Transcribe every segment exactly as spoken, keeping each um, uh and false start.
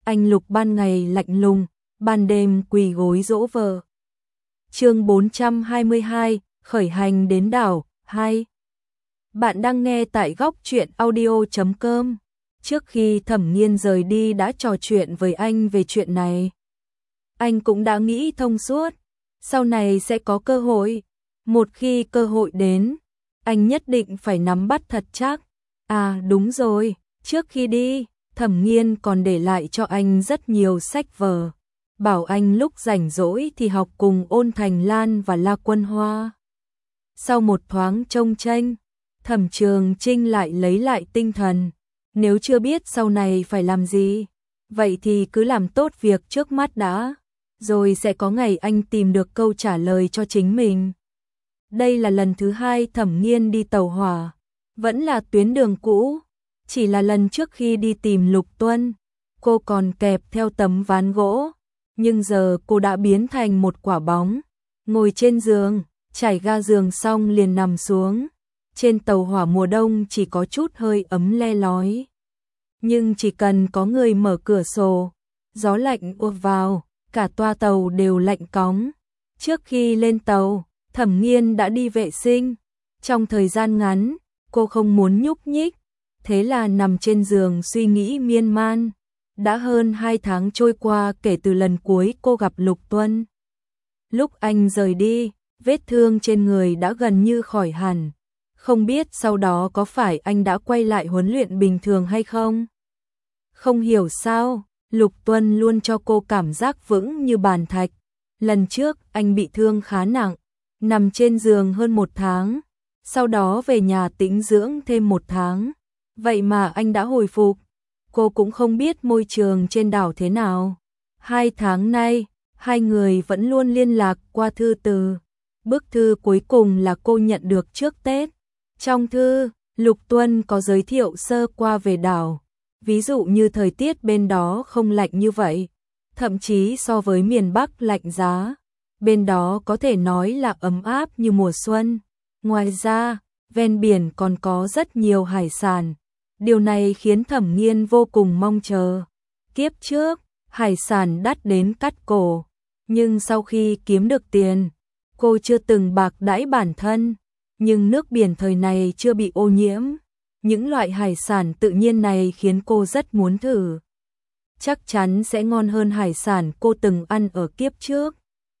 anh Lục ban ngày lạnh lùng, ban đêm quỳ gối dỗ vợ. Chương bốn trăm hai mươi hai, khởi hành đến đảo, hai. Bạn đang nghe tại góc truyện audio chấm com. Trước khi Thẩm Nghiên rời đi đã trò chuyện với anh về chuyện này. Anh cũng đã nghĩ thông suốt, sau này sẽ có cơ hội. Một khi cơ hội đến, anh nhất định phải nắm bắt thật chắc. À đúng rồi, trước khi đi, Thẩm Nghiên còn để lại cho anh rất nhiều sách vở. Bảo anh lúc rảnh rỗi thì học cùng Ôn Thành Lan và La Quân Hoa. Sau một thoáng trông tranh, Thẩm Trường Trinh lại lấy lại tinh thần. Nếu chưa biết sau này phải làm gì, vậy thì cứ làm tốt việc trước mắt đã, rồi sẽ có ngày anh tìm được câu trả lời cho chính mình. Đây là lần thứ hai Thẩm Nghiên đi tàu hỏa, vẫn là tuyến đường cũ, chỉ là lần trước khi đi tìm Lục Tuân, cô còn kẹp theo tấm ván gỗ, nhưng giờ cô đã biến thành một quả bóng, ngồi trên giường, trải ga giường xong liền nằm xuống. Trên tàu hỏa mùa đông chỉ có chút hơi ấm le lói, nhưng chỉ cần có người mở cửa sổ, gió lạnh ùa vào, cả toa tàu đều lạnh cóng. Trước khi lên tàu, Thẩm Nghiên đã đi vệ sinh. Trong thời gian ngắn, cô không muốn nhúc nhích, thế là nằm trên giường suy nghĩ miên man. Đã hơn hai tháng trôi qua kể từ lần cuối cô gặp Lục Tuân. Lúc anh rời đi, vết thương trên người đã gần như khỏi hẳn. Không biết sau đó có phải anh đã quay lại huấn luyện bình thường hay không? Không hiểu sao, Lục Tuân luôn cho cô cảm giác vững như bàn thạch. Lần trước anh bị thương khá nặng, nằm trên giường hơn một tháng, sau đó về nhà tĩnh dưỡng thêm một tháng. Vậy mà anh đã hồi phục. Cô cũng không biết môi trường trên đảo thế nào. Hai tháng nay, hai người vẫn luôn liên lạc qua thư từ. Bức thư cuối cùng là cô nhận được trước Tết. Trong thư, Lục Tuân có giới thiệu sơ qua về đảo. Ví dụ như thời tiết bên đó không lạnh như vậy, thậm chí so với miền Bắc lạnh giá. Bên đó có thể nói là ấm áp như mùa xuân. Ngoài ra, ven biển còn có rất nhiều hải sản. Điều này khiến Thẩm Nghiên vô cùng mong chờ. Kiếp trước, hải sản đắt đến cắt cổ, nhưng sau khi kiếm được tiền, cô chưa từng bạc đãi bản thân. Nhưng nước biển thời này chưa bị ô nhiễm. Những loại hải sản tự nhiên này khiến cô rất muốn thử. Chắc chắn sẽ ngon hơn hải sản cô từng ăn ở kiếp trước.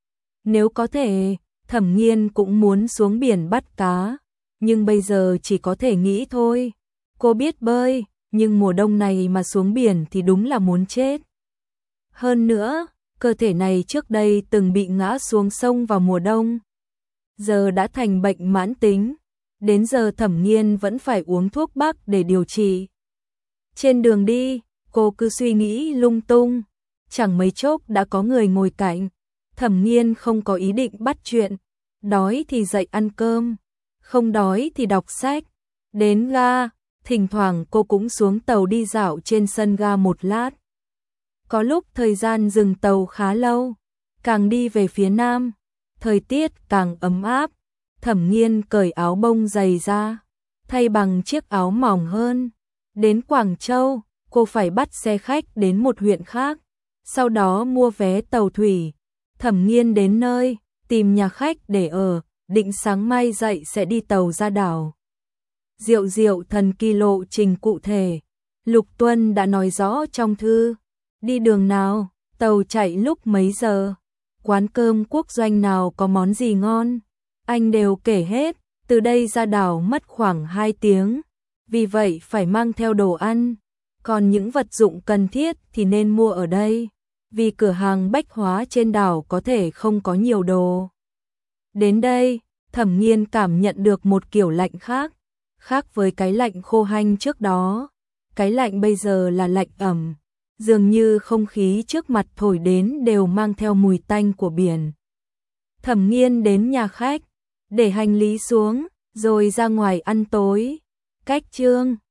Nếu có thể, Thẩm Nghiên cũng muốn xuống biển bắt cá, nhưng bây giờ chỉ có thể nghĩ thôi. Cô biết bơi, nhưng mùa đông này mà xuống biển thì đúng là muốn chết. Hơn nữa, cơ thể này trước đây từng bị ngã xuống sông vào mùa đông, giờ đã thành bệnh mãn tính. Đến giờ Thẩm Nghiên vẫn phải uống thuốc bắc để điều trị. Trên đường đi, cô cứ suy nghĩ lung tung. Chẳng mấy chốc đã có người ngồi cạnh. Thẩm Nghiên không có ý định bắt chuyện. Đói thì dậy ăn cơm, không đói thì đọc sách. Đến ga, thỉnh thoảng cô cũng xuống tàu đi dạo trên sân ga một lát. Có lúc thời gian dừng tàu khá lâu. Càng đi về phía nam, thời tiết càng ấm áp. Thẩm Nghiên cởi áo bông dày ra, thay bằng chiếc áo mỏng hơn. Đến Quảng Châu, cô phải bắt xe khách đến một huyện khác, sau đó mua vé tàu thủy. Thẩm Nghiên đến nơi, tìm nhà khách để ở, định sáng mai dậy sẽ đi tàu ra đảo. Diệu diệu thần kỳ lộ trình cụ thể, Lục Tuân đã nói rõ trong thư. Đi đường nào, tàu chạy lúc mấy giờ, quán cơm quốc doanh nào có món gì ngon, anh đều kể hết. Từ đây ra đảo mất khoảng hai tiếng, vì vậy phải mang theo đồ ăn. Còn những vật dụng cần thiết thì nên mua ở đây, vì cửa hàng bách hóa trên đảo có thể không có nhiều đồ. Đến đây, Thẩm Nghiên cảm nhận được một kiểu lạnh khác, khác với cái lạnh khô hanh trước đó. Cái lạnh bây giờ là lạnh ẩm, dường như không khí trước mặt thổi đến đều mang theo mùi tanh của biển. Thẩm Nghiên đến nhà khách, để hành lý xuống, rồi ra ngoài ăn tối. Cách Trương